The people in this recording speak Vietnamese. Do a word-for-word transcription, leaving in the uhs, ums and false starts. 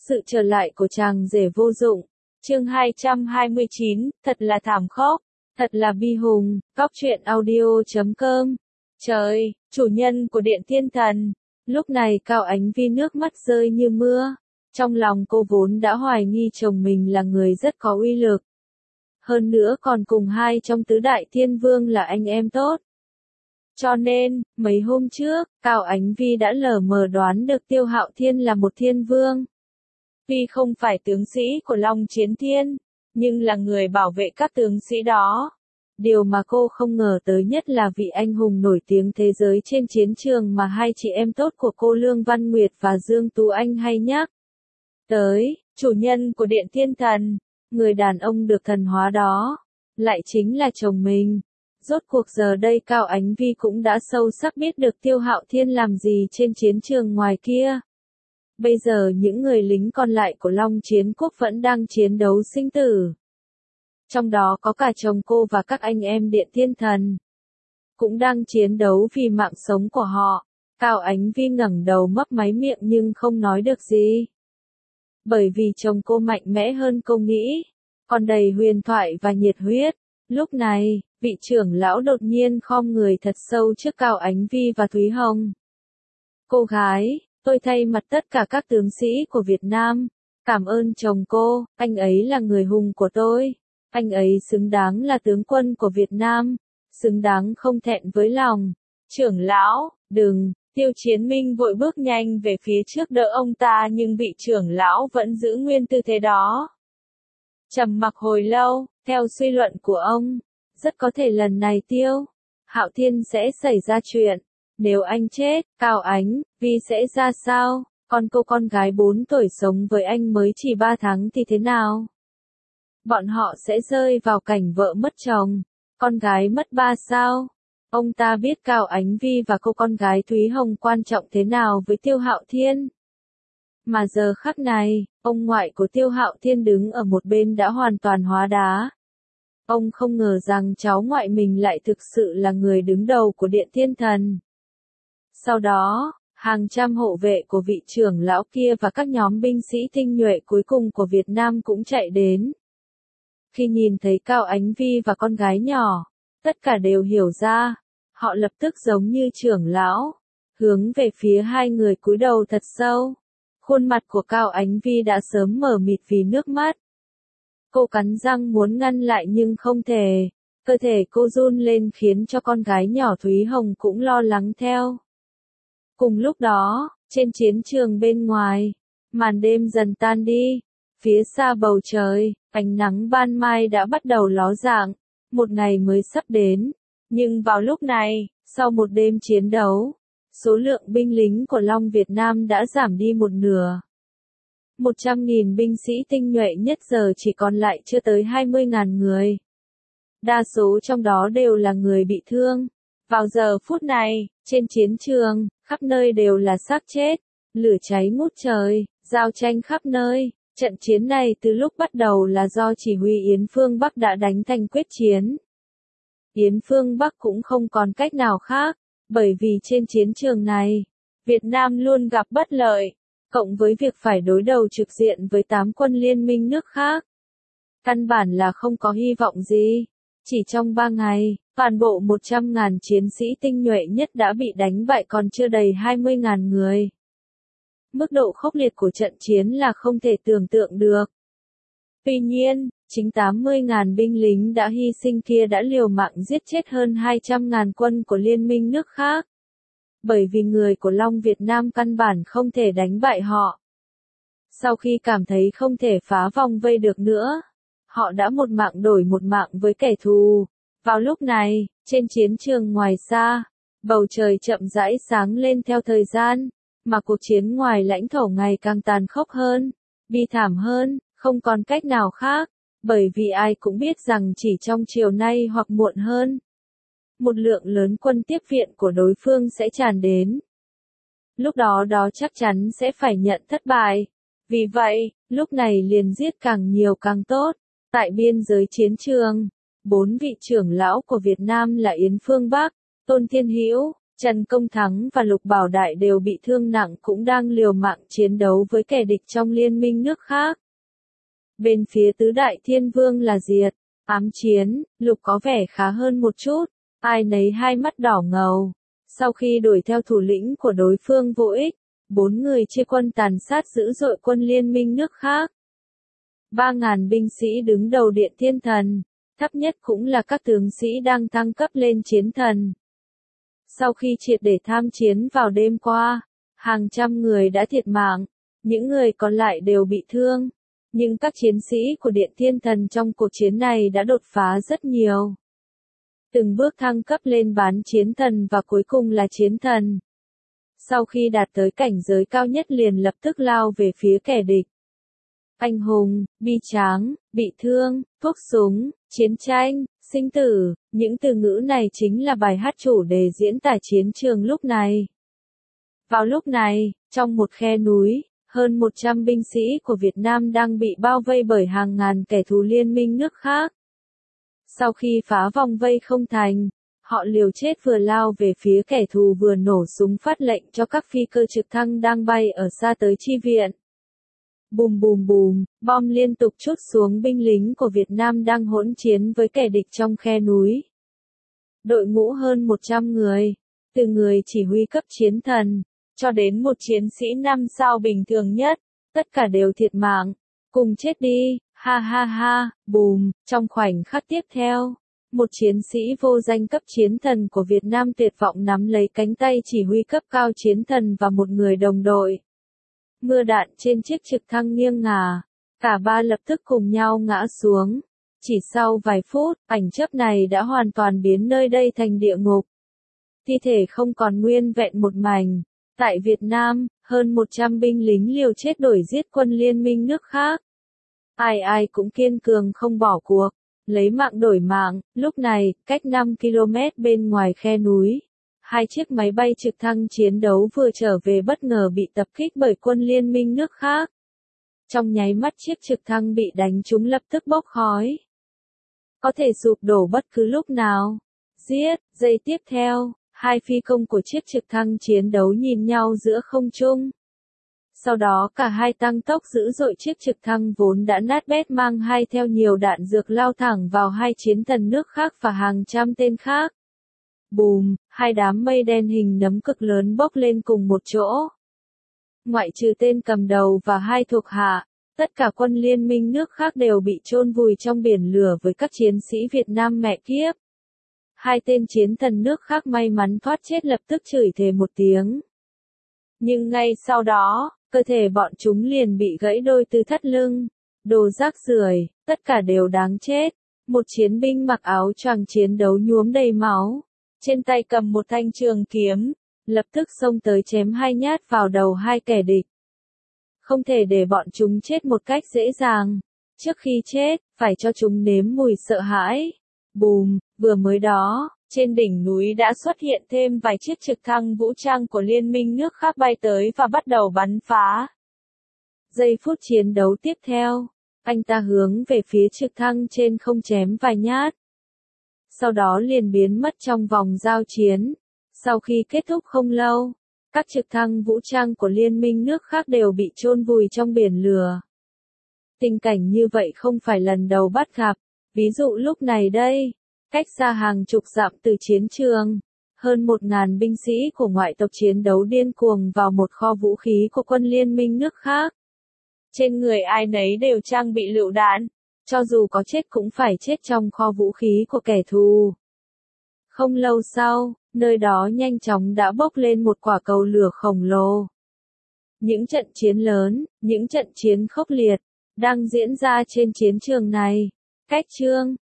Sự trở lại của chàng rể vô dụng. Chương hai trăm hai mươi chín, thật là thảm khốc, thật là bi hùng, Cóc truyện audio chấm com. Trời, chủ nhân của Điện Thiên Thần. Lúc này Cao Ánh Vi nước mắt rơi như mưa. Trong lòng cô vốn đã hoài nghi chồng mình là người rất có uy lực. Hơn nữa còn cùng hai trong tứ đại thiên vương là anh em tốt. Cho nên, mấy hôm trước, Cao Ánh Vi đã lờ mờ đoán được Tiêu Hạo Thiên là một thiên vương. Tuy không phải tướng sĩ của Long Chiến Thiên, nhưng là người bảo vệ các tướng sĩ đó. Điều mà cô không ngờ tới nhất là vị anh hùng nổi tiếng thế giới trên chiến trường mà hai chị em tốt của cô Lương Văn Nguyệt và Dương Tú Anh hay nhắc tới, chủ nhân của Điện Thiên Thần, người đàn ông được thần hóa đó, lại chính là chồng mình. Rốt cuộc giờ đây Cao Ánh Vi cũng đã sâu sắc biết được Tiêu Hạo Thiên làm gì trên chiến trường ngoài kia. Bây giờ những người lính còn lại của Long Chiến Quốc vẫn đang chiến đấu sinh tử. Trong đó có cả chồng cô và các anh em Điện Thiên Thần. Cũng đang chiến đấu vì mạng sống của họ. Cao Ánh Vi ngẩng đầu mấp máy miệng nhưng không nói được gì. Bởi vì chồng cô mạnh mẽ hơn cô nghĩ. Còn đầy huyền thoại và nhiệt huyết. Lúc này, vị trưởng lão đột nhiên khom người thật sâu trước Cao Ánh Vi và Thúy Hồng. Cô gái, tôi thay mặt tất cả các tướng sĩ của Việt Nam, cảm ơn chồng cô, anh ấy là người hùng của tôi. Anh ấy xứng đáng là tướng quân của Việt Nam, xứng đáng không thẹn với lòng. Trưởng lão, đừng, Tiêu Chiến Minh vội bước nhanh về phía trước đỡ ông ta nhưng vị trưởng lão vẫn giữ nguyên tư thế đó. Trầm mặc hồi lâu, theo suy luận của ông, rất có thể lần này Tiêu Hạo Thiên sẽ xảy ra chuyện. Nếu anh chết, Cao Ánh Vi sẽ ra sao? Còn cô con gái bốn tuổi sống với anh mới chỉ ba tháng thì thế nào? Bọn họ sẽ rơi vào cảnh vợ mất chồng, con gái mất ba sao? Ông ta biết Cao Ánh Vi và cô con gái Thúy Hồng quan trọng thế nào với Tiêu Hạo Thiên. Mà giờ khắc này, ông ngoại của Tiêu Hạo Thiên đứng ở một bên đã hoàn toàn hóa đá. Ông không ngờ rằng cháu ngoại mình lại thực sự là người đứng đầu của Điện Thiên Thần. Sau đó, hàng trăm hộ vệ của vị trưởng lão kia và các nhóm binh sĩ tinh nhuệ cuối cùng của Việt Nam cũng chạy đến. Khi nhìn thấy Cao Ánh Vi và con gái nhỏ, tất cả đều hiểu ra, họ lập tức giống như trưởng lão, hướng về phía hai người cúi đầu thật sâu. Khuôn mặt của Cao Ánh Vi đã sớm mờ mịt vì nước mắt. Cô cắn răng muốn ngăn lại nhưng không thể, cơ thể cô run lên khiến cho con gái nhỏ Thúy Hồng cũng lo lắng theo. Cùng lúc đó, trên chiến trường bên ngoài, màn đêm dần tan đi, phía xa bầu trời, ánh nắng ban mai đã bắt đầu ló dạng, một ngày mới sắp đến. Nhưng vào lúc này, sau một đêm chiến đấu, số lượng binh lính của Long Việt Nam đã giảm đi một nửa. một trăm nghìn binh sĩ tinh nhuệ nhất giờ chỉ còn lại chưa tới hai mươi nghìn người. Đa số trong đó đều là người bị thương. Vào giờ phút này, trên chiến trường, khắp nơi đều là xác chết, lửa cháy ngút trời, giao tranh khắp nơi. Trận chiến này từ lúc bắt đầu là do chỉ huy Yến Phương Bắc đã đánh thành quyết chiến. Yến Phương Bắc cũng không còn cách nào khác, bởi vì trên chiến trường này, Việt Nam luôn gặp bất lợi, cộng với việc phải đối đầu trực diện với tám quân liên minh nước khác. Căn bản là không có hy vọng gì. Chỉ trong ba ngày, toàn bộ một trăm nghìn chiến sĩ tinh nhuệ nhất đã bị đánh bại còn chưa đầy hai mươi nghìn người. Mức độ khốc liệt của trận chiến là không thể tưởng tượng được. Tuy nhiên, chính tám mươi nghìn binh lính đã hy sinh kia đã liều mạng giết chết hơn hai trăm nghìn quân của liên minh nước khác. Bởi vì người của Long Việt Nam căn bản không thể đánh bại họ. Sau khi cảm thấy không thể phá vòng vây được nữa, họ đã một mạng đổi một mạng với kẻ thù. Vào lúc này, trên chiến trường ngoài xa, bầu trời chậm rãi sáng lên theo thời gian, mà cuộc chiến ngoài lãnh thổ ngày càng tàn khốc hơn, bi thảm hơn, không còn cách nào khác, bởi vì ai cũng biết rằng chỉ trong chiều nay hoặc muộn hơn, một lượng lớn quân tiếp viện của đối phương sẽ tràn đến. Lúc đó đó chắc chắn sẽ phải nhận thất bại. Vì vậy, lúc này liền giết càng nhiều càng tốt. Tại biên giới chiến trường, bốn vị trưởng lão của Việt Nam là Yến Phương Bắc, Tôn Thiên Hữu, Trần Công Thắng và Lục Bảo Đại đều bị thương nặng cũng đang liều mạng chiến đấu với kẻ địch trong liên minh nước khác. Bên phía tứ đại thiên vương là Diệt, Ám Chiến, Lục có vẻ khá hơn một chút, ai nấy hai mắt đỏ ngầu. Sau khi đuổi theo thủ lĩnh của đối phương vô ích, bốn người chia quân tàn sát dữ dội quân liên minh nước khác. Ba ngàn binh sĩ đứng đầu điện thiên thần, thấp nhất cũng là các tướng sĩ đang thăng cấp lên chiến thần. Sau khi triệt để tham chiến vào đêm qua, hàng trăm người đã thiệt mạng, những người còn lại đều bị thương. Nhưng các chiến sĩ của Điện Thiên Thần trong cuộc chiến này đã đột phá rất nhiều. Từng bước thăng cấp lên bán chiến thần và cuối cùng là chiến thần. Sau khi đạt tới cảnh giới cao nhất liền lập tức lao về phía kẻ địch. Anh hùng, bi tráng, bị thương, thuốc súng, chiến tranh, sinh tử, những từ ngữ này chính là bài hát chủ đề diễn tả chiến trường lúc này. Vào lúc này, trong một khe núi, hơn một trăm binh sĩ của Việt Nam đang bị bao vây bởi hàng ngàn kẻ thù liên minh nước khác. Sau khi phá vòng vây không thành, họ liều chết vừa lao về phía kẻ thù vừa nổ súng phát lệnh cho các phi cơ trực thăng đang bay ở xa tới chi viện. Bùm bùm bùm, bom liên tục trút xuống binh lính của Việt Nam đang hỗn chiến với kẻ địch trong khe núi. Đội ngũ hơn một trăm người, từ người chỉ huy cấp chiến thần, cho đến một chiến sĩ năm sao bình thường nhất, tất cả đều thiệt mạng, cùng chết đi, ha ha ha, bùm, trong khoảnh khắc tiếp theo, một chiến sĩ vô danh cấp chiến thần của Việt Nam tuyệt vọng nắm lấy cánh tay chỉ huy cấp cao chiến thần và một người đồng đội. Mưa đạn trên chiếc trực thăng nghiêng ngả, cả ba lập tức cùng nhau ngã xuống. Chỉ sau vài phút, ảnh chớp này đã hoàn toàn biến nơi đây thành địa ngục. Thi thể không còn nguyên vẹn một mảnh. Tại Việt Nam, hơn một trăm binh lính liều chết đổi giết quân liên minh nước khác. Ai ai cũng kiên cường không bỏ cuộc, lấy mạng đổi mạng. Lúc này, cách năm ki lô mét bên ngoài khe núi, hai chiếc máy bay trực thăng chiến đấu vừa trở về bất ngờ bị tập kích bởi quân liên minh nước khác. Trong nháy mắt chiếc trực thăng bị đánh trúng lập tức bốc khói. Có thể sụp đổ bất cứ lúc nào. Giết, giây tiếp theo, hai phi công của chiếc trực thăng chiến đấu nhìn nhau giữa không trung. Sau đó cả hai tăng tốc dữ dội chiếc trực thăng vốn đã nát bét mang hai theo nhiều đạn dược lao thẳng vào hai chiến thần nước khác và hàng trăm tên khác. Bùm, hai đám mây đen hình nấm cực lớn bốc lên cùng một chỗ. Ngoại trừ tên cầm đầu và hai thuộc hạ, tất cả quân liên minh nước khác đều bị chôn vùi trong biển lửa với các chiến sĩ Việt Nam mẹ kiếp. Hai tên chiến thần nước khác may mắn thoát chết lập tức chửi thề một tiếng. Nhưng ngay sau đó, cơ thể bọn chúng liền bị gãy đôi từ thắt lưng. Đồ rác rưởi, tất cả đều đáng chết. Một chiến binh mặc áo choàng chiến đấu nhuốm đầy máu, trên tay cầm một thanh trường kiếm, lập tức xông tới chém hai nhát vào đầu hai kẻ địch. Không thể để bọn chúng chết một cách dễ dàng. Trước khi chết, phải cho chúng nếm mùi sợ hãi. Bùm, vừa mới đó, trên đỉnh núi đã xuất hiện thêm vài chiếc trực thăng vũ trang của liên minh nước khác bay tới và bắt đầu bắn phá. Giây phút chiến đấu tiếp theo, anh ta hướng về phía trực thăng trên không chém vài nhát. Sau đó liền biến mất trong vòng giao chiến. Sau khi kết thúc không lâu, các trực thăng vũ trang của liên minh nước khác đều bị chôn vùi trong biển lửa. Tình cảnh như vậy không phải lần đầu bắt gặp. Ví dụ lúc này đây, cách xa hàng chục dặm từ chiến trường, hơn một ngàn binh sĩ của ngoại tộc chiến đấu điên cuồng vào một kho vũ khí của quân liên minh nước khác. Trên người ai nấy đều trang bị lựu đạn, cho dù có chết cũng phải chết trong kho vũ khí của kẻ thù. Không lâu sau, nơi đó nhanh chóng đã bốc lên một quả cầu lửa khổng lồ. Những trận chiến lớn, những trận chiến khốc liệt, đang diễn ra trên chiến trường này. Cách chương